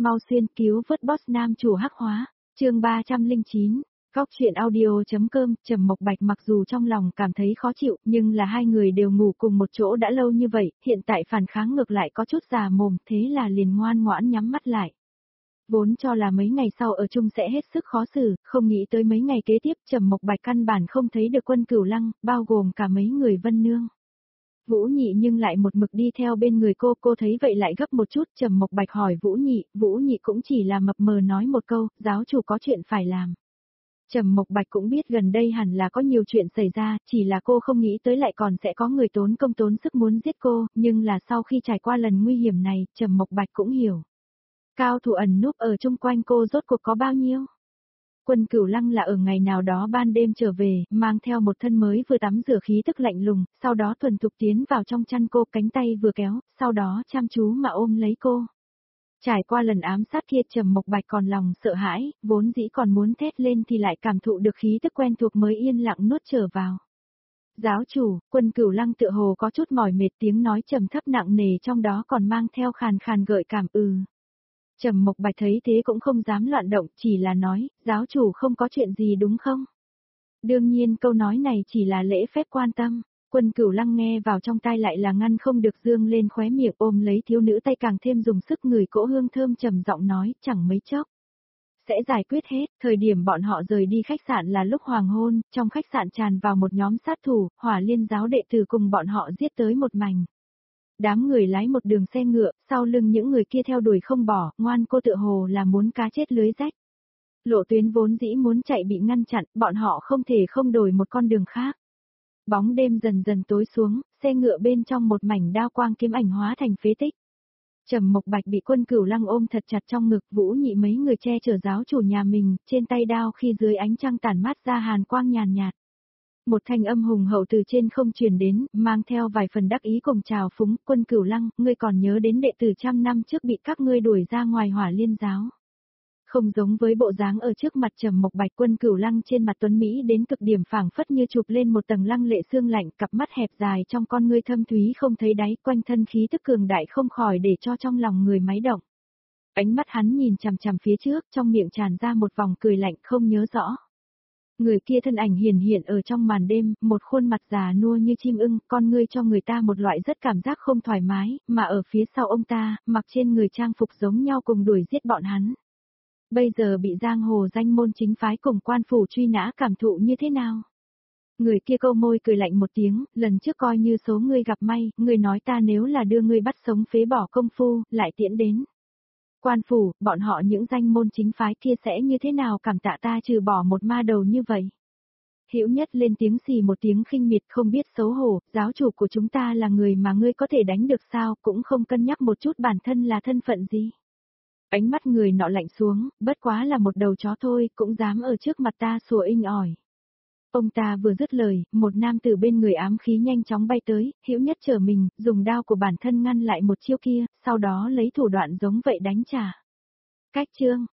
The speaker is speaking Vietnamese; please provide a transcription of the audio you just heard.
mau xuyên cứu vớt boss nam chủ hắc hóa, chương 309. Góc truyện audio.com. Trầm Mộc Bạch mặc dù trong lòng cảm thấy khó chịu, nhưng là hai người đều ngủ cùng một chỗ đã lâu như vậy, hiện tại phản kháng ngược lại có chút già mồm, thế là liền ngoan ngoãn nhắm mắt lại. Vốn cho là mấy ngày sau ở chung sẽ hết sức khó xử, không nghĩ tới mấy ngày kế tiếp Trầm Mộc Bạch căn bản không thấy được Quân Cửu Lăng, bao gồm cả mấy người Vân Nương. Vũ Nhị nhưng lại một mực đi theo bên người cô thấy vậy lại gấp một chút. Trầm Mộc Bạch hỏi Vũ Nhị cũng chỉ là mập mờ nói một câu, giáo chủ có chuyện phải làm. Trầm Mộc Bạch cũng biết gần đây hẳn là có nhiều chuyện xảy ra, chỉ là cô không nghĩ tới lại còn sẽ có người tốn công tốn sức muốn giết cô, nhưng là sau khi trải qua lần nguy hiểm này, Trầm Mộc Bạch cũng hiểu. Cao thủ ẩn núp ở chung quanh cô rốt cuộc có bao nhiêu? Quân Cửu Lăng là ở ngày nào đó ban đêm trở về, mang theo một thân mới vừa tắm rửa khí tức lạnh lùng, sau đó thuần thục tiến vào trong chăn cô, cánh tay vừa kéo, sau đó chăm chú mà ôm lấy cô. Trải qua lần ám sát kia Trầm Mộc Bạch còn lòng sợ hãi, vốn dĩ còn muốn thét lên thì lại cảm thụ được khí tức quen thuộc mới yên lặng nuốt trở vào. Giáo chủ, Quân Cửu Lăng tựa hồ có chút mỏi mệt, tiếng nói trầm thấp nặng nề trong đó còn mang theo khàn khàn gợi cảm. Trầm Mộc Bạch thấy thế cũng không dám loạn động, chỉ là nói, giáo chủ không có chuyện gì đúng không? Đương nhiên câu nói này chỉ là lễ phép quan tâm. Quân Cửu Lăng nghe vào trong tai lại là ngăn không được dương lên khóe miệng, ôm lấy thiếu nữ tay càng thêm dùng sức ngửi cỗ hương thơm, trầm giọng nói, chẳng mấy chốc sẽ giải quyết hết. Thời điểm bọn họ rời đi khách sạn là lúc hoàng hôn, trong khách sạn tràn vào một nhóm sát thủ, Hỏa Liên giáo đệ tử cùng bọn họ giết tới một mảnh. Đám người lái một đường xe ngựa, sau lưng những người kia theo đuổi không bỏ, ngoan cô tựa hồ là muốn cá chết lưới rách. Lộ tuyến vốn dĩ muốn chạy bị ngăn chặn, bọn họ không thể không đổi một con đường khác. Bóng đêm dần dần tối xuống, xe ngựa bên trong một mảnh đao quang kiếm ảnh hóa thành phế tích. Trầm Mộc Bạch bị Quân Cửu Lăng ôm thật chặt trong ngực, Vũ Nhị mấy người che chở giáo chủ nhà mình, trên tay đao khi dưới ánh trăng tản mát ra hàn quang nhàn nhạt. Một thanh âm hùng hậu từ trên không truyền đến, mang theo vài phần đắc ý cùng trào phúng, Quân Cửu Lăng, ngươi còn nhớ đến đệ tử trăm năm trước bị các ngươi đuổi ra ngoài Hỏa Liên giáo. Không giống với bộ dáng ở trước mặt Trầm Mộc Bạch, Quân Cửu Lăng trên mặt tuấn Mỹ đến cực điểm phảng phất như chụp lên một tầng lăng lệ xương lạnh, cặp mắt hẹp dài trong con ngươi thâm thúy không thấy đáy, quanh thân khí tức cường đại không khỏi để cho trong lòng người máy động. Ánh mắt hắn nhìn chằm chằm phía trước, trong miệng tràn ra một vòng cười lạnh không nhớ rõ. Người kia thân ảnh hiển hiện ở trong màn đêm, một khuôn mặt già nua như chim ưng, con ngươi cho người ta một loại rất cảm giác không thoải mái, mà ở phía sau ông ta, mặc trên người trang phục giống nhau cùng đuổi giết bọn hắn. Bây giờ bị giang hồ danh môn chính phái cùng quan phủ truy nã, cảm thụ như thế nào? Người kia câu môi cười lạnh một tiếng, lần trước coi như số ngươi gặp may, ngươi nói ta nếu là đưa ngươi bắt sống phế bỏ công phu, lại tiễn đến. Quan phủ, bọn họ những danh môn chính phái kia sẽ như thế nào cảm tạ ta trừ bỏ một ma đầu như vậy? Hữu Nhất lên tiếng xì một tiếng khinh miệt, không biết xấu hổ, giáo chủ của chúng ta là người mà ngươi có thể đánh được sao, cũng không cân nhắc một chút bản thân là thân phận gì. Ánh mắt người nọ lạnh xuống, bất quá là một đầu chó thôi, cũng dám ở trước mặt ta sủa inh ỏi. Ông ta vừa dứt lời, một nam tử bên người ám khí nhanh chóng bay tới, Hữu Nhất trở mình, dùng đao của bản thân ngăn lại một chiêu kia, sau đó lấy thủ đoạn giống vậy đánh trả. Cách chương,